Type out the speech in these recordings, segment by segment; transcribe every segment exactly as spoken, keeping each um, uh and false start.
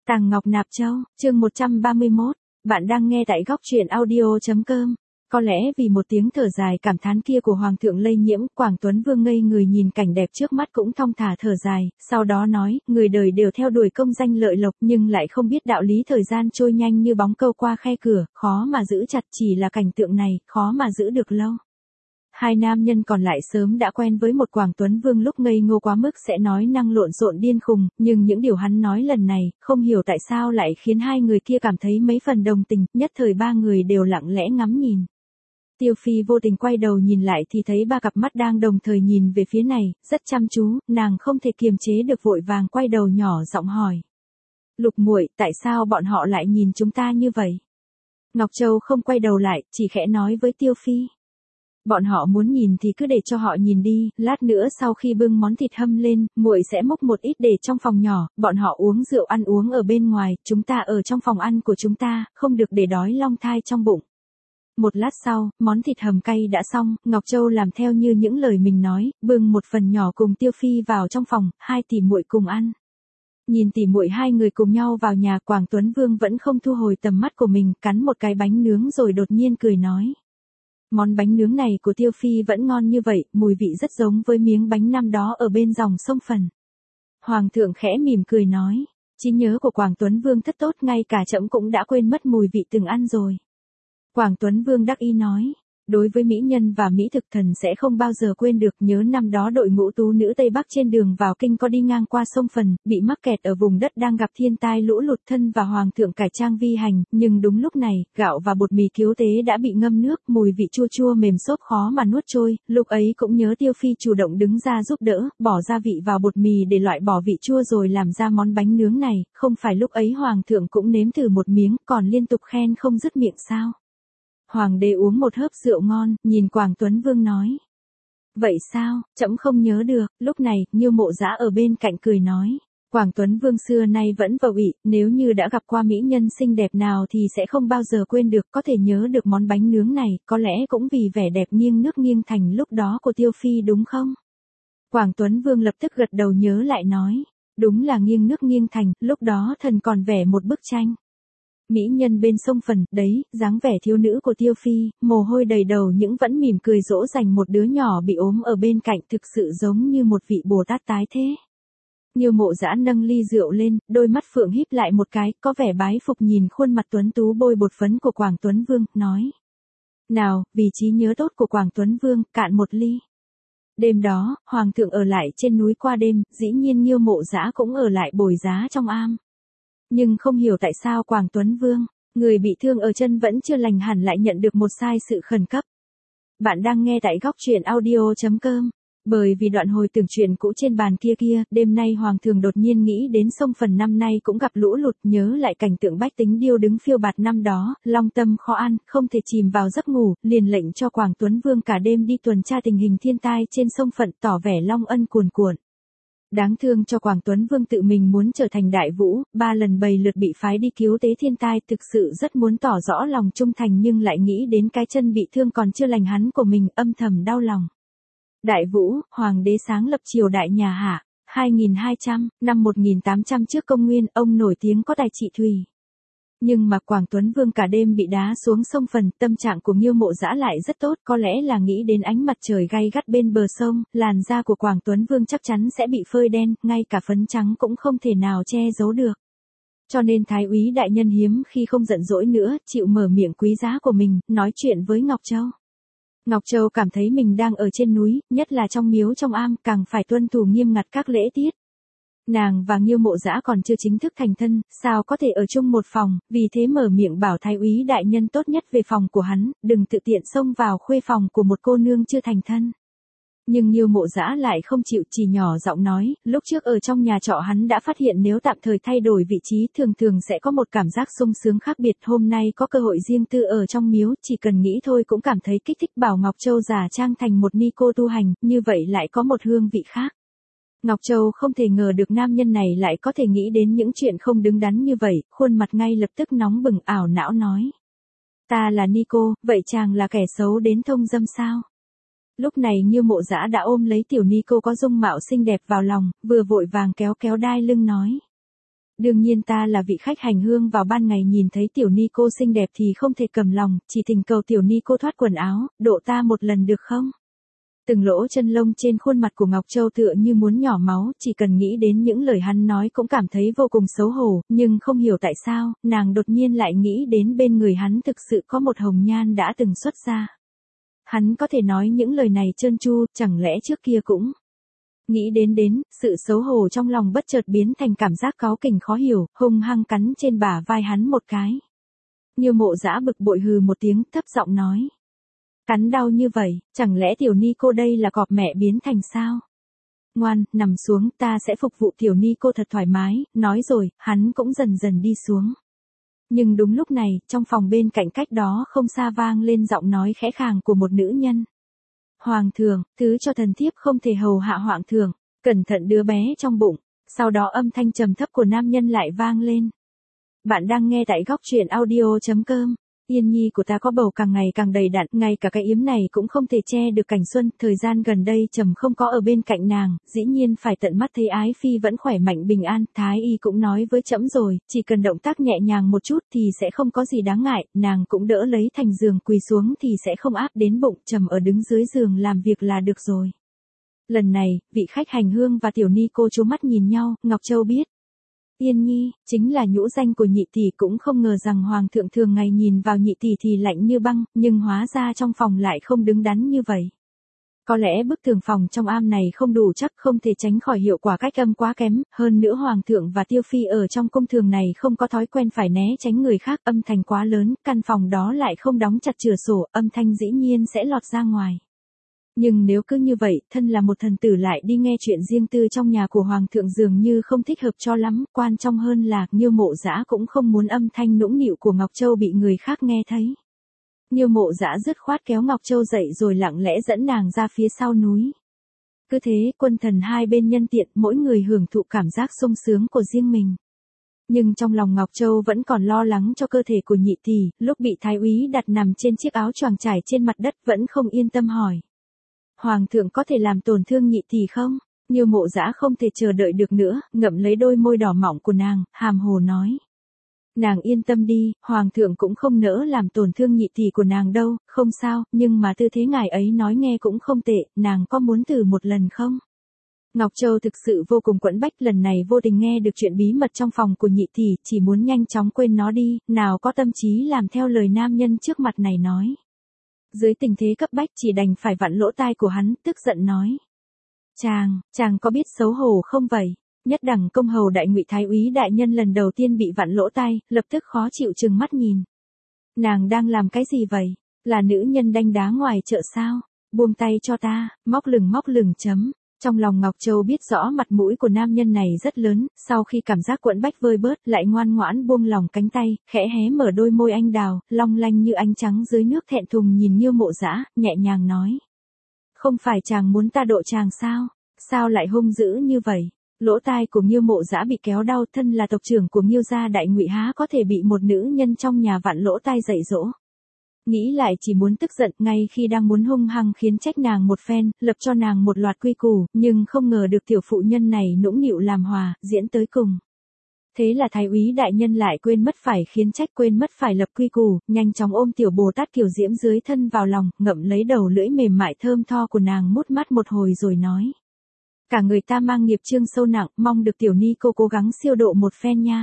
Tàng Ngọc Nạp Châu, chương một trăm ba mươi mốt, bạn đang nghe tại góc truyện audio.com. Có lẽ vì một tiếng thở dài cảm thán kia của Hoàng thượng lây nhiễm, Quảng Tuấn Vương ngây người nhìn cảnh đẹp trước mắt cũng thong thả thở dài, sau đó nói, người đời đều theo đuổi công danh lợi lộc nhưng lại không biết đạo lý thời gian trôi nhanh như bóng câu qua khe cửa, khó mà giữ chặt, chỉ là cảnh tượng này, khó mà giữ được lâu. Hai nam nhân còn lại sớm đã quen với một Quảng Tuấn Vương lúc ngây ngô quá mức sẽ nói năng lộn xộn điên khùng, nhưng những điều hắn nói lần này, không hiểu tại sao lại khiến hai người kia cảm thấy mấy phần đồng tình, nhất thời ba người đều lặng lẽ ngắm nhìn. Tiêu Phi vô tình quay đầu nhìn lại thì thấy ba cặp mắt đang đồng thời nhìn về phía này, rất chăm chú, nàng không thể kiềm chế được vội vàng quay đầu nhỏ giọng hỏi. Lục muội, tại sao bọn họ lại nhìn chúng ta như vậy? Ngọc Châu không quay đầu lại, chỉ khẽ nói với Tiêu Phi. Bọn họ muốn nhìn thì cứ để cho họ nhìn đi, lát nữa sau khi bưng món thịt hâm lên, muội sẽ múc một ít để trong phòng nhỏ, bọn họ uống rượu ăn uống ở bên ngoài, chúng ta ở trong phòng ăn của chúng ta, không được để đói long thai trong bụng. Một lát sau, món thịt hầm cay đã xong, Ngọc Châu làm theo như những lời mình nói, bưng một phần nhỏ cùng Tiêu Phi vào trong phòng, hai tỷ muội cùng ăn. Nhìn tỷ muội hai người cùng nhau vào nhà, Quảng Tuấn Vương vẫn không thu hồi tầm mắt của mình, cắn một cái bánh nướng rồi đột nhiên cười nói. Món bánh nướng này của Tiêu Phi vẫn ngon như vậy, mùi vị rất giống với miếng bánh năm đó ở bên dòng sông Phần. Hoàng thượng khẽ mỉm cười nói, trí nhớ của Quảng Tuấn Vương rất tốt, ngay cả trẫm cũng đã quên mất mùi vị từng ăn rồi. Quảng Tuấn Vương đắc ý nói, đối với mỹ nhân và mỹ thực thần sẽ không bao giờ quên được, nhớ năm đó đội ngũ tú nữ Tây Bắc trên đường vào kinh có đi ngang qua sông Phần, bị mắc kẹt ở vùng đất đang gặp thiên tai lũ lụt, thân và hoàng thượng cải trang vi hành, nhưng đúng lúc này, gạo và bột mì cứu tế đã bị ngâm nước, mùi vị chua chua mềm xốp khó mà nuốt trôi, lúc ấy cũng nhớ Tiêu Phi chủ động đứng ra giúp đỡ, bỏ gia vị vào bột mì để loại bỏ vị chua rồi làm ra món bánh nướng này, không phải lúc ấy hoàng thượng cũng nếm thử một miếng, còn liên tục khen không dứt miệng sao? Hoàng đế uống một hớp rượu ngon, nhìn Quảng Tuấn Vương nói. Vậy sao, trẫm không nhớ được, lúc này, Nghiêu Mộ Dã ở bên cạnh cười nói. Quảng Tuấn Vương xưa nay vẫn vầu ị, nếu như đã gặp qua mỹ nhân xinh đẹp nào thì sẽ không bao giờ quên được, có thể nhớ được món bánh nướng này, có lẽ cũng vì vẻ đẹp nghiêng nước nghiêng thành lúc đó của Tiêu Phi đúng không? Quảng Tuấn Vương lập tức gật đầu nhớ lại nói. Đúng là nghiêng nước nghiêng thành, lúc đó thần còn vẽ một bức tranh. Mỹ nhân bên sông Phần, đấy, dáng vẻ thiếu nữ của Tiêu Phi, mồ hôi đầy đầu những vẫn mỉm cười dỗ dành một đứa nhỏ bị ốm ở bên cạnh, thực sự giống như một vị Bồ Tát tái thế. Nghiêu Mộ Dã nâng ly rượu lên, đôi mắt phượng híp lại một cái, có vẻ bái phục nhìn khuôn mặt tuấn tú bôi bột phấn của Quảng Tuấn Vương, nói. Nào, vì trí nhớ tốt của Quảng Tuấn Vương, cạn một ly. Đêm đó, Hoàng thượng ở lại trên núi qua đêm, dĩ nhiên Nghiêu Mộ Dã cũng ở lại bồi giá trong am. Nhưng không hiểu tại sao Quảng Tuấn Vương, người bị thương ở chân vẫn chưa lành hẳn lại nhận được một sai sự khẩn cấp. Bạn đang nghe tại góc truyện audio.com. Bởi vì đoạn hồi tưởng chuyện cũ trên bàn kia kia, đêm nay Hoàng thượng đột nhiên nghĩ đến sông Phần năm nay cũng gặp lũ lụt, nhớ lại cảnh tượng bách tính điêu đứng phiêu bạt năm đó, long tâm khó ăn, không thể chìm vào giấc ngủ, liền lệnh cho Quảng Tuấn Vương cả đêm đi tuần tra tình hình thiên tai trên sông Phận, tỏ vẻ long ân cuồn cuộn. Đáng thương cho Quảng Tuấn Vương tự mình muốn trở thành đại vũ, ba lần bầy lượt bị phái đi cứu tế thiên tai, thực sự rất muốn tỏ rõ lòng trung thành nhưng lại nghĩ đến cái chân bị thương còn chưa lành hắn của mình, âm thầm đau lòng. Đại vũ, hoàng đế sáng lập triều đại nhà Hạ, hai nghìn hai trăm, năm một nghìn tám trăm trước công nguyên, ông nổi tiếng có tài trị thủy. Nhưng mà Quảng Tuấn Vương cả đêm bị đá xuống sông Phần, tâm trạng của Nghiêu Mộ Dã lại rất tốt, có lẽ là nghĩ đến ánh mặt trời gay gắt bên bờ sông, làn da của Quảng Tuấn Vương chắc chắn sẽ bị phơi đen, ngay cả phấn trắng cũng không thể nào che giấu được. Cho nên Thái úy đại nhân hiếm khi không giận dỗi nữa, chịu mở miệng quý giá của mình, nói chuyện với Ngọc Châu. Ngọc Châu cảm thấy mình đang ở trên núi, nhất là trong miếu trong am, càng phải tuân thủ nghiêm ngặt các lễ tiết. Nàng và Nghiêu Mộ Dã còn chưa chính thức thành thân, sao có thể ở chung một phòng, vì thế mở miệng bảo Thái úy đại nhân tốt nhất về phòng của hắn, đừng tự tiện xông vào khuê phòng của một cô nương chưa thành thân. Nhưng Nghiêu Mộ Dã lại không chịu, chỉ nhỏ giọng nói, lúc trước ở trong nhà trọ hắn đã phát hiện nếu tạm thời thay đổi vị trí thường thường sẽ có một cảm giác sung sướng khác biệt, hôm nay có cơ hội riêng tư ở trong miếu, chỉ cần nghĩ thôi cũng cảm thấy kích thích, bảo Ngọc Châu giả trang thành một ni cô tu hành, như vậy lại có một hương vị khác. Ngọc Châu không thể ngờ được nam nhân này lại có thể nghĩ đến những chuyện không đứng đắn như vậy, khuôn mặt ngay lập tức nóng bừng, ảo não nói. Ta là ni cô, vậy chàng là kẻ xấu đến thông dâm sao? Lúc này Nghiêu Mộ Dã đã ôm lấy tiểu ni cô có dung mạo xinh đẹp vào lòng, vừa vội vàng kéo kéo đai lưng nói. Đương nhiên ta là vị khách hành hương vào ban ngày nhìn thấy tiểu ni cô xinh đẹp thì không thể cầm lòng, chỉ tình cầu tiểu ni cô thoát quần áo, độ ta một lần được không? Từng lỗ chân lông trên khuôn mặt của Ngọc Châu tựa như muốn nhỏ máu, chỉ cần nghĩ đến những lời hắn nói cũng cảm thấy vô cùng xấu hổ, nhưng không hiểu tại sao, nàng đột nhiên lại nghĩ đến bên người hắn thực sự có một hồng nhan đã từng xuất ra. Hắn có thể nói những lời này trơn tru, chẳng lẽ trước kia cũng... Nghĩ đến đến, sự xấu hổ trong lòng bất chợt biến thành cảm giác cáu kỉnh khó hiểu, hung hăng cắn trên bả vai hắn một cái. Như Mộ Dã bực bội hừ một tiếng, thấp giọng nói. Cắn đau như vậy, chẳng lẽ tiểu ni cô đây là cọp mẹ biến thành sao? Ngoan, nằm xuống, ta sẽ phục vụ tiểu ni cô thật thoải mái, nói rồi, hắn cũng dần dần đi xuống. Nhưng đúng lúc này, trong phòng bên cạnh cách đó không xa vang lên giọng nói khẽ khàng của một nữ nhân. Hoàng thượng, thứ cho thần thiếp không thể hầu hạ hoàng thượng, cẩn thận đứa bé trong bụng. Sau đó âm thanh trầm thấp của nam nhân lại vang lên. Bạn đang nghe tại góc truyện audio chấm com. Yên nhi của ta có bầu càng ngày càng đầy đặn, ngay cả cái yếm này cũng không thể che được cảnh xuân, thời gian gần đây trầm không có ở bên cạnh nàng, dĩ nhiên phải tận mắt thấy ái phi vẫn khỏe mạnh bình an, thái y cũng nói với trẫm rồi, chỉ cần động tác nhẹ nhàng một chút thì sẽ không có gì đáng ngại, nàng cũng đỡ lấy thành giường quỳ xuống thì sẽ không áp đến bụng, trầm ở đứng dưới giường làm việc là được rồi. Lần này, vị khách hành hương và tiểu ni cô chố mắt nhìn nhau, Ngọc Châu biết. Yên nhi, chính là nhũ danh của nhị tỷ, cũng không ngờ rằng hoàng thượng thường ngày nhìn vào nhị tỷ thì lạnh như băng, nhưng hóa ra trong phòng lại không đứng đắn như vậy. Có lẽ bức tường phòng trong am này không đủ chắc, không thể tránh khỏi hiệu quả cách âm quá kém, hơn nữa hoàng thượng và tiêu phi ở trong cung thường này không có thói quen phải né tránh người khác, âm thanh quá lớn, căn phòng đó lại không đóng chặt cửa sổ, âm thanh dĩ nhiên sẽ lọt ra ngoài. Nhưng nếu cứ như vậy, thân là một thần tử lại đi nghe chuyện riêng tư trong nhà của hoàng thượng dường như không thích hợp cho lắm, quan trọng hơn là, Nghiêu Mộ Dã cũng không muốn âm thanh nũng nịu của Ngọc Châu bị người khác nghe thấy. Nghiêu Mộ Dã dứt khoát kéo Ngọc Châu dậy rồi lặng lẽ dẫn nàng ra phía sau núi. Cứ thế, quân thần hai bên nhân tiện, mỗi người hưởng thụ cảm giác sung sướng của riêng mình. Nhưng trong lòng Ngọc Châu vẫn còn lo lắng cho cơ thể của nhị tỷ, lúc bị thái úy đặt nằm trên chiếc áo choàng trải trên mặt đất vẫn không yên tâm hỏi. Hoàng thượng có thể làm tổn thương nhị tỷ không? Nghiêu Mộ Dã không thể chờ đợi được nữa, ngậm lấy đôi môi đỏ mọng của nàng, hàm hồ nói. Nàng yên tâm đi, hoàng thượng cũng không nỡ làm tổn thương nhị tỷ của nàng đâu, không sao, nhưng mà tư thế ngài ấy nói nghe cũng không tệ, nàng có muốn thử một lần không? Ngọc Châu thực sự vô cùng quẫn bách, lần này vô tình nghe được chuyện bí mật trong phòng của nhị tỷ, chỉ muốn nhanh chóng quên nó đi, nào có tâm trí làm theo lời nam nhân trước mặt này nói. Dưới tình thế cấp bách chỉ đành phải vặn lỗ tai của hắn, tức giận nói. Chàng, chàng có biết xấu hổ không vậy? Nhất đẳng công hầu đại ngụy thái úy đại nhân lần đầu tiên bị vặn lỗ tai, lập tức khó chịu trừng mắt nhìn. Nàng đang làm cái gì vậy? Là nữ nhân đanh đá ngoài chợ sao? Buông tay cho ta, móc lửng móc lửng chấm. Trong lòng Ngọc Châu biết rõ mặt mũi của nam nhân này rất lớn, sau khi cảm giác quẫn bách vơi bớt, lại ngoan ngoãn buông lòng cánh tay, khẽ hé mở đôi môi anh đào, long lanh như ánh trắng dưới nước, thẹn thùng nhìn Nghiêu Mộ Dã, nhẹ nhàng nói. Không phải chàng muốn ta độ chàng sao? Sao lại hung dữ như vậy? Lỗ tai của Nghiêu Mộ Dã bị kéo đau, thân là tộc trưởng của Nghiêu gia đại ngụy há có thể bị một nữ nhân trong nhà vặn lỗ tai dạy dỗ. Nghĩ lại chỉ muốn tức giận, ngay khi đang muốn hung hăng khiến trách nàng một phen, lập cho nàng một loạt quy củ, nhưng không ngờ được tiểu phụ nhân này nũng nịu làm hòa, diễn tới cùng. Thế là thái úy đại nhân lại quên mất phải khiến trách, quên mất phải lập quy củ, nhanh chóng ôm tiểu Bồ Tát kiều diễm dưới thân vào lòng, ngậm lấy đầu lưỡi mềm mại thơm tho của nàng mút mắt một hồi rồi nói. Cả người ta mang nghiệp chướng sâu nặng, mong được tiểu ni cô cố gắng siêu độ một phen nha.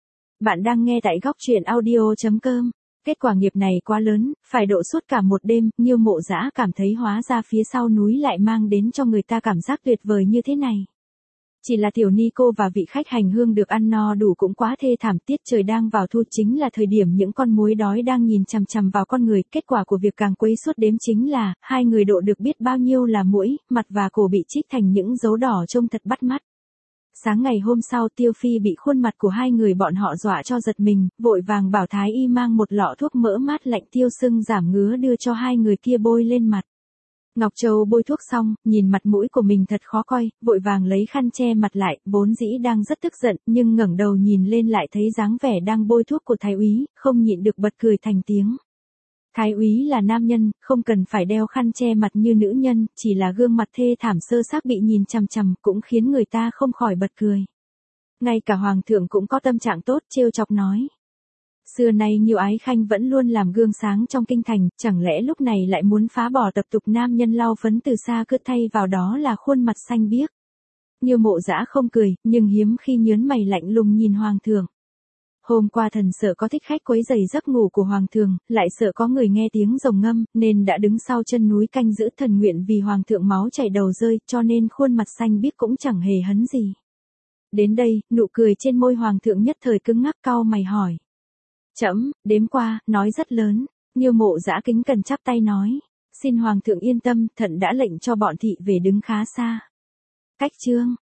Bạn đang nghe tại góc truyện audio chấm com. Kết quả nghiệp này quá lớn, phải độ suốt cả một đêm, Nghiêu Mộ Dã cảm thấy hóa ra phía sau núi lại mang đến cho người ta cảm giác tuyệt vời như thế này. Chỉ là tiểu ni cô và vị khách hành hương được ăn no đủ cũng quá thê thảm, tiết trời đang vào thu chính là thời điểm những con muỗi đói đang nhìn chằm chằm vào con người, kết quả của việc càng quấy suốt đếm chính là, hai người độ được biết bao nhiêu là muỗi, mặt và cổ bị chích thành những dấu đỏ trông thật bắt mắt. Sáng ngày hôm sau Tiêu Phi bị khuôn mặt của hai người bọn họ dọa cho giật mình, vội vàng bảo thái y mang một lọ thuốc mỡ mát lạnh tiêu sưng giảm ngứa đưa cho hai người kia bôi lên mặt. Ngọc Châu bôi thuốc xong, nhìn mặt mũi của mình thật khó coi, vội vàng lấy khăn che mặt lại, vốn dĩ đang rất tức giận, nhưng ngẩng đầu nhìn lên lại thấy dáng vẻ đang bôi thuốc của thái úy, không nhịn được bật cười thành tiếng. Thái úy là nam nhân, không cần phải đeo khăn che mặt như nữ nhân, chỉ là gương mặt thê thảm sơ xác bị nhìn chằm chằm cũng khiến người ta không khỏi bật cười. Ngay cả hoàng thượng cũng có tâm trạng tốt, trêu chọc nói. Xưa nay Nhiêu Ái Khanh vẫn luôn làm gương sáng trong kinh thành, chẳng lẽ lúc này lại muốn phá bỏ tập tục nam nhân lau phấn từ xa cứ thay vào đó là khuôn mặt xanh biếc. Nhiêu Mộ Dã không cười, nhưng hiếm khi nhớn mày lạnh lùng nhìn hoàng thượng. Hôm qua thần sợ có thích khách quấy rầy giấc ngủ của hoàng thượng, lại sợ có người nghe tiếng rồng ngâm, nên đã đứng sau chân núi canh giữ thần nguyện vì hoàng thượng máu chảy đầu rơi, cho nên khuôn mặt xanh biếc cũng chẳng hề hấn gì. Đến đây, nụ cười trên môi hoàng thượng nhất thời cứng ngắc, cau mày hỏi. Trẫm, đếm qua, nói rất lớn. Nhiêu Mộ Dã kính cẩn chắp tay nói. Xin hoàng thượng yên tâm, thận đã lệnh cho bọn thị về đứng khá xa. Cách chương.